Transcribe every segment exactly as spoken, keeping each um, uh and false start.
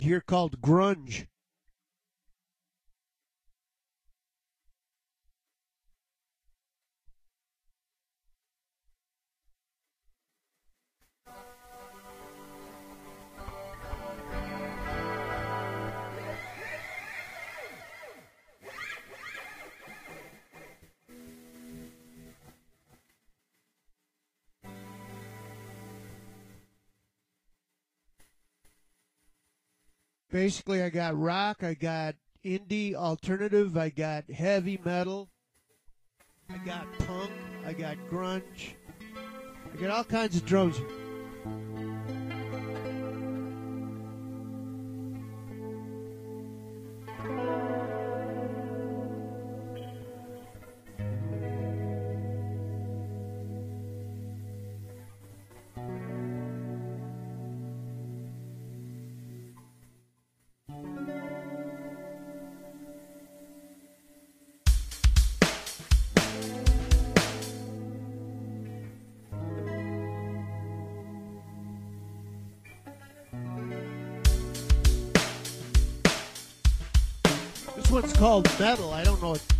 here called grunge. Basically, I got rock, I got indie alternative, I got heavy metal, I got punk, I got grunge, I got all kinds of drums. This one's called metal. I don't know what.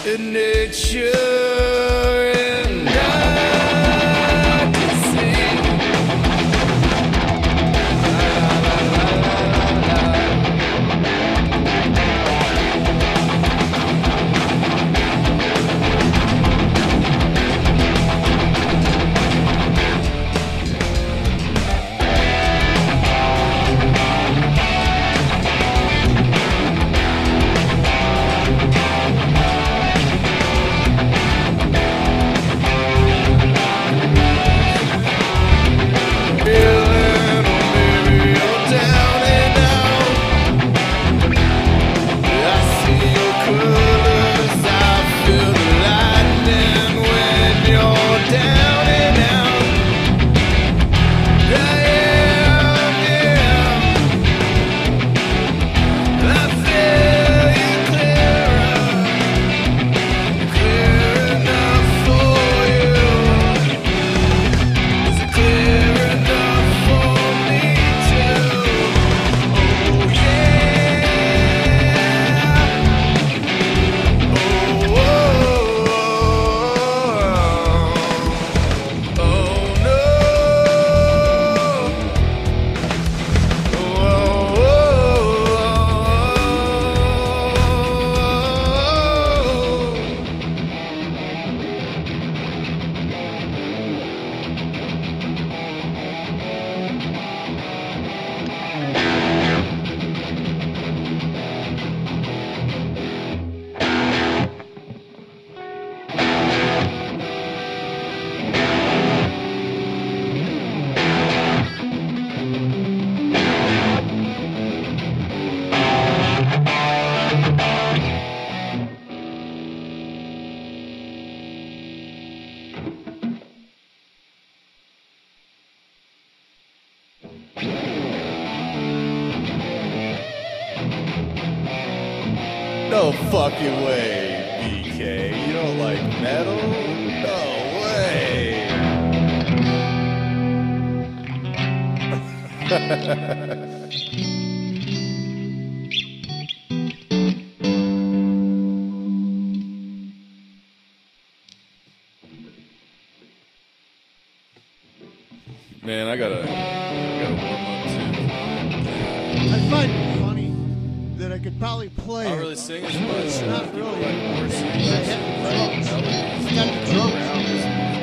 in nature and I can sing. No fucking way, B K. You don't like metal? No way. Man, I gotta, I gotta warm up too. I find it funny that I could probably play I don't it. really sing as much. It's not really. Like, more singing. I have the drums. It's got the drums.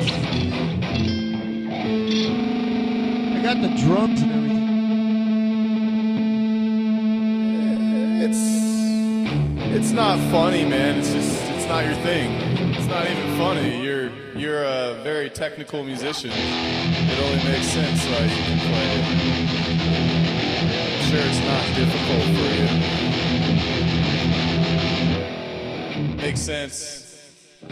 I got the drums and everything. It's it's not funny, man. It's just it's not your thing. It's not even funny. You're you're a very technical musician. It only makes sense why you can play it. I'm sure it's not difficult for you. Makes sense.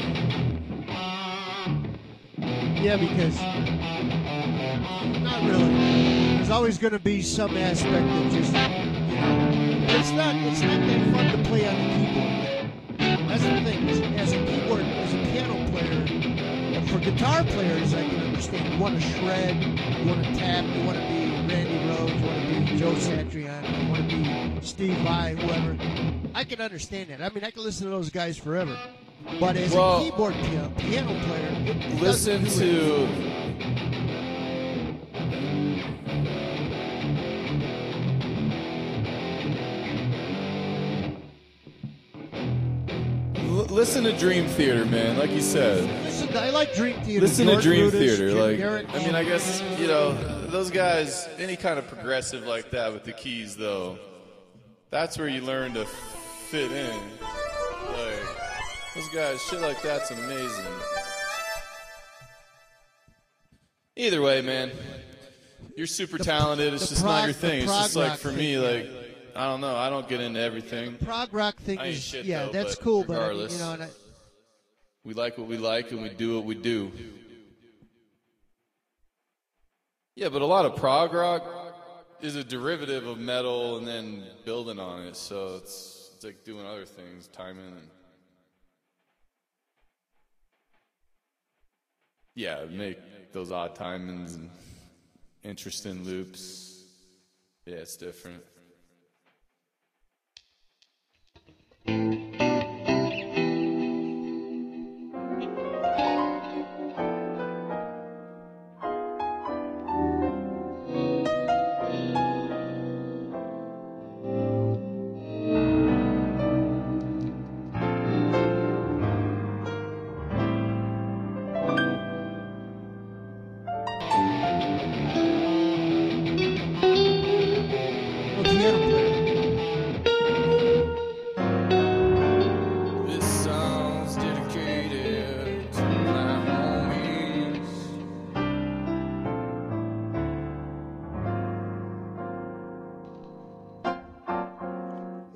Yeah, because not really. There's always going to be some aspect of just, you know, it's not it's not that fun to play on the keyboard. That's the thing. As, as a keyboard, as a piano player, for guitar players, I can understand. You want to shred, you want to tap, you want to be Randy Rhoads, you want to be Joe Satriani, you want to be Steve Vai, whoever. I can understand that. I mean, I can listen to those guys forever. But as well, a keyboard piano, piano player, it, it listen to. L- listen to Dream Theater, man. Like you said. Listen, I like Dream Theater. Listen George to Dream Brutus, Theater. Jim Like, Garrett. I mean, I guess you know those guys. Any kind of progressive like that with the keys, though. That's where you learn to fit in. Like those guys, shit like that's amazing. Either way, man, you're super talented. It's just prog- not your thing. the It's just prog like rock for thing, me, yeah. like I don't know. I don't get into everything. Prog rock thing I ain't is, shit, yeah, though, that's but cool, but I mean, regardless. you know, and I, We like what we like, and we do what we do. Yeah, but a lot of prog rock is a derivative of metal and then building on it. So it's it's like doing other things, timing and yeah, make those odd timings and interesting loops. Yeah, it's different.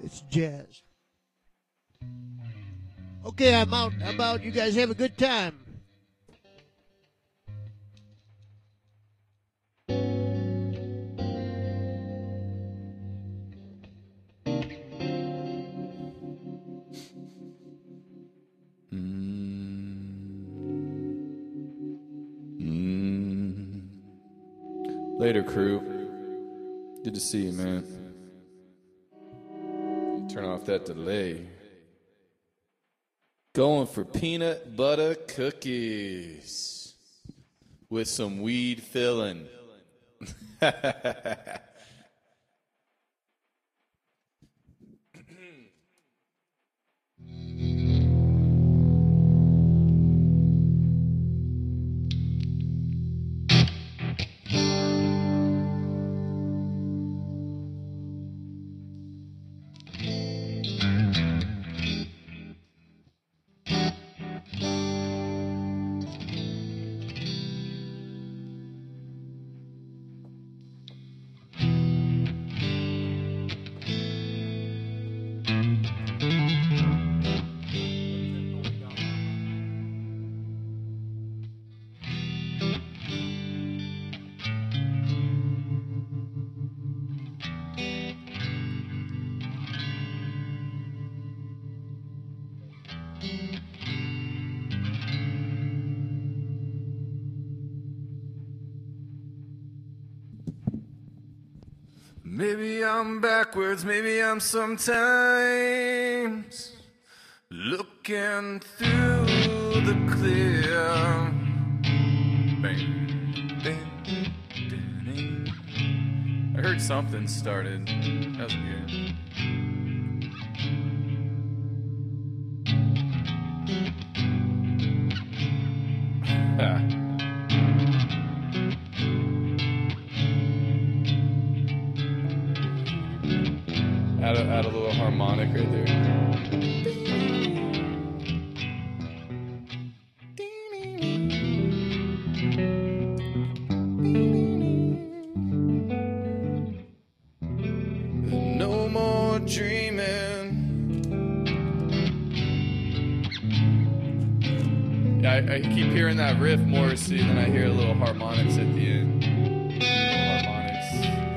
It's jazz. Okay, I'm out. I'm out. You guys have a good time. Later, crew. Good to see you, man. Turn off that delay. Going for peanut butter cookies with some weed filling. Maybe I'm backwards, maybe I'm sometimes looking through the clear. Bang, bang, bang. I heard something started. That was good. Ah. Add a, add a little harmonic right there. No more dreaming. Yeah, I, I keep hearing that riff, Morrissey, and then I hear a little harmonics at the end. Little harmonics.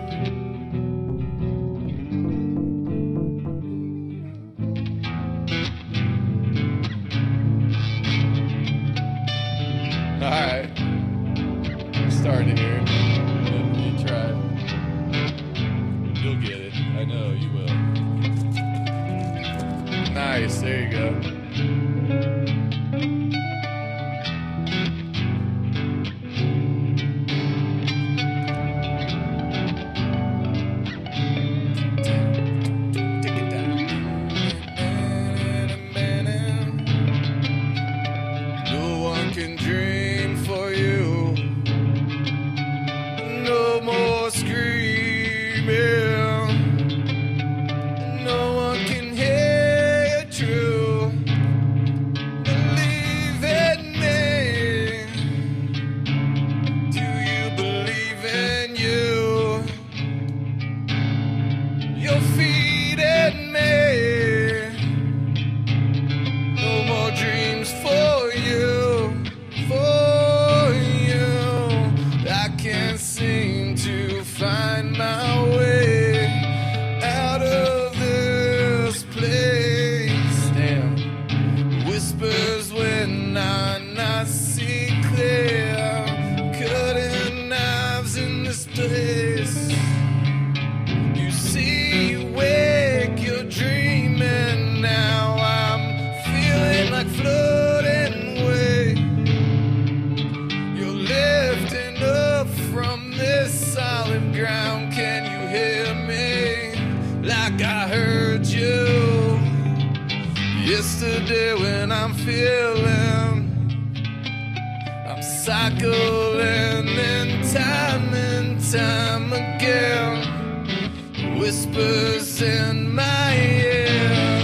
All right, we're starting here. You try. You'll get it. I know you will. Nice. There you go. Yesterday when I'm feeling, I'm cycling in time and time again. Whispers in my ear.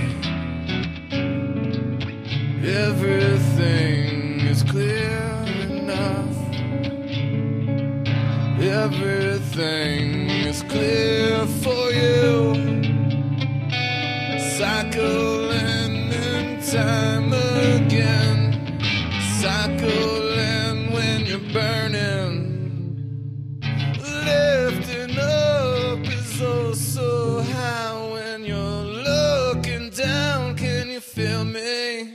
Everything is clear enough. Everything is clear for you. cycling in time again, cycling when you're burning. Lifting up is oh so high when you're looking down. Can you feel me?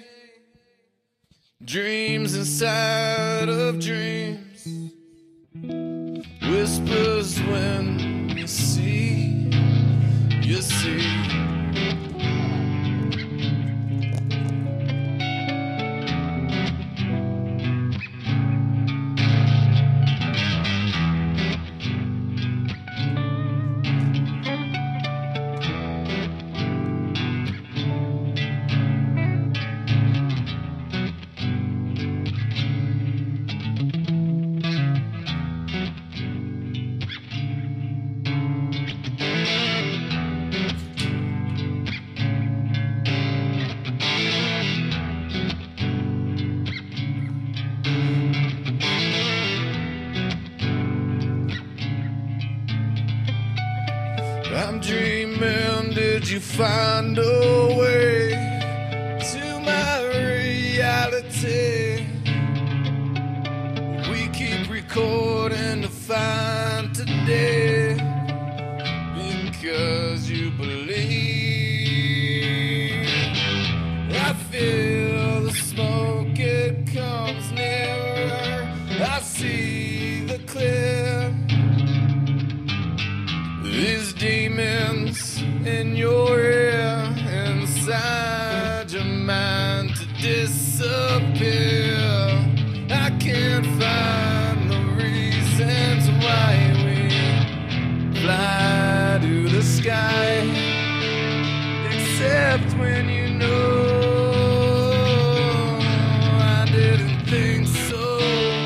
Dreams inside of dreams, whispers when you see, you see. I'm dreaming, did you find a way to my reality? We keep recording to find today because you believe. I feel the smoke, it comes nearer. I see the clear. These demons in your ear, inside your mind to disappear. I can't find the reasons why we fly to the sky, except when you know I didn't think so.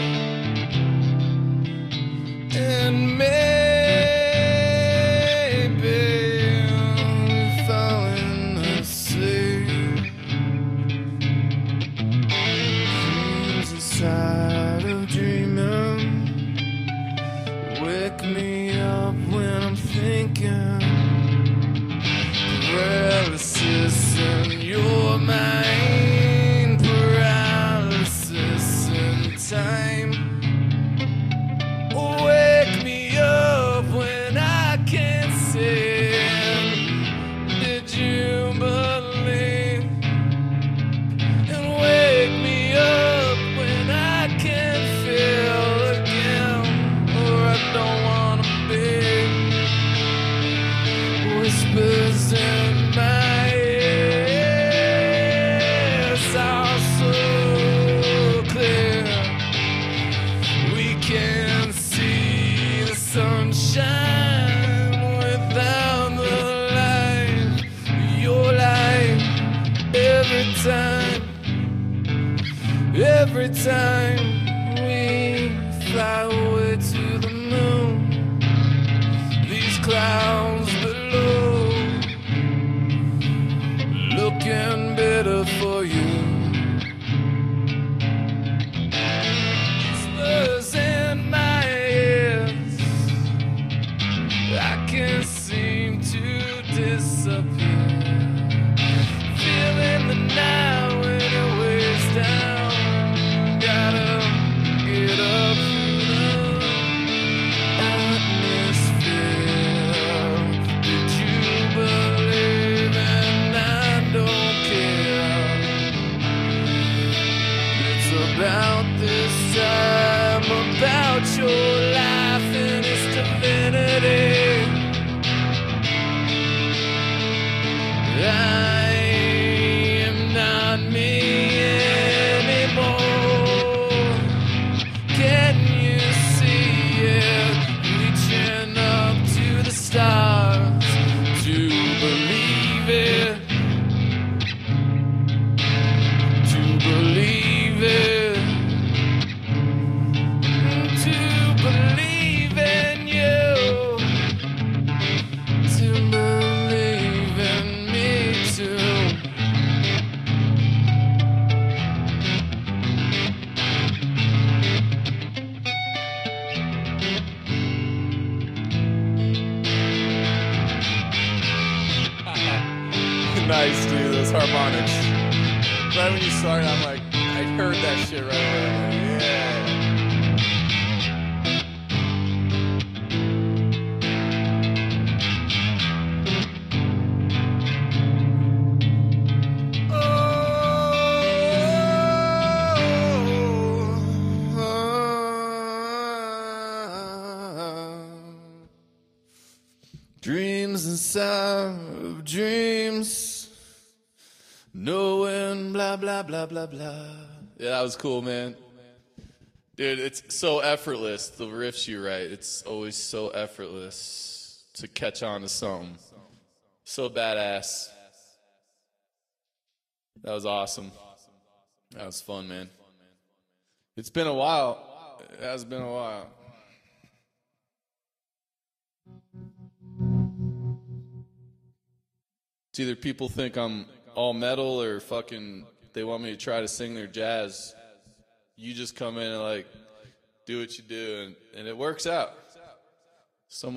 And maybe tired of dreaming. Wake me up when I'm thinking. Paralysis in your mind, paralysis in time. Wake me up when I can't sing. Did you believe? And wake me up. Whispers in my ears are so clear. We can see the sunshine without the light. Your light every time, every time we fly away to the moon. These clouds below looking better for you. Whispers in my ears, I can't seem to disappear. Feeling the night when it weighs down. Gotta get up through the atmosphere. Did you believe? And I don't care. It's about this time, about your life and its divinity. nice, dude. Those harmonics. Right when you started, I'm like, I heard that shit right away. I'm like, yeah. Dreams inside of dreams, knowing blah, blah, blah, blah, blah. Yeah, that was cool, man. Dude, it's so effortless, the riffs you write. It's always so effortless to catch on to something. So badass. That was awesome. That was fun, man. It's been a while. It has been a while. It's either people think I'm all metal or fucking they want me to try to sing their jazz. You just come in and like do what you do, and, and it works out. Someone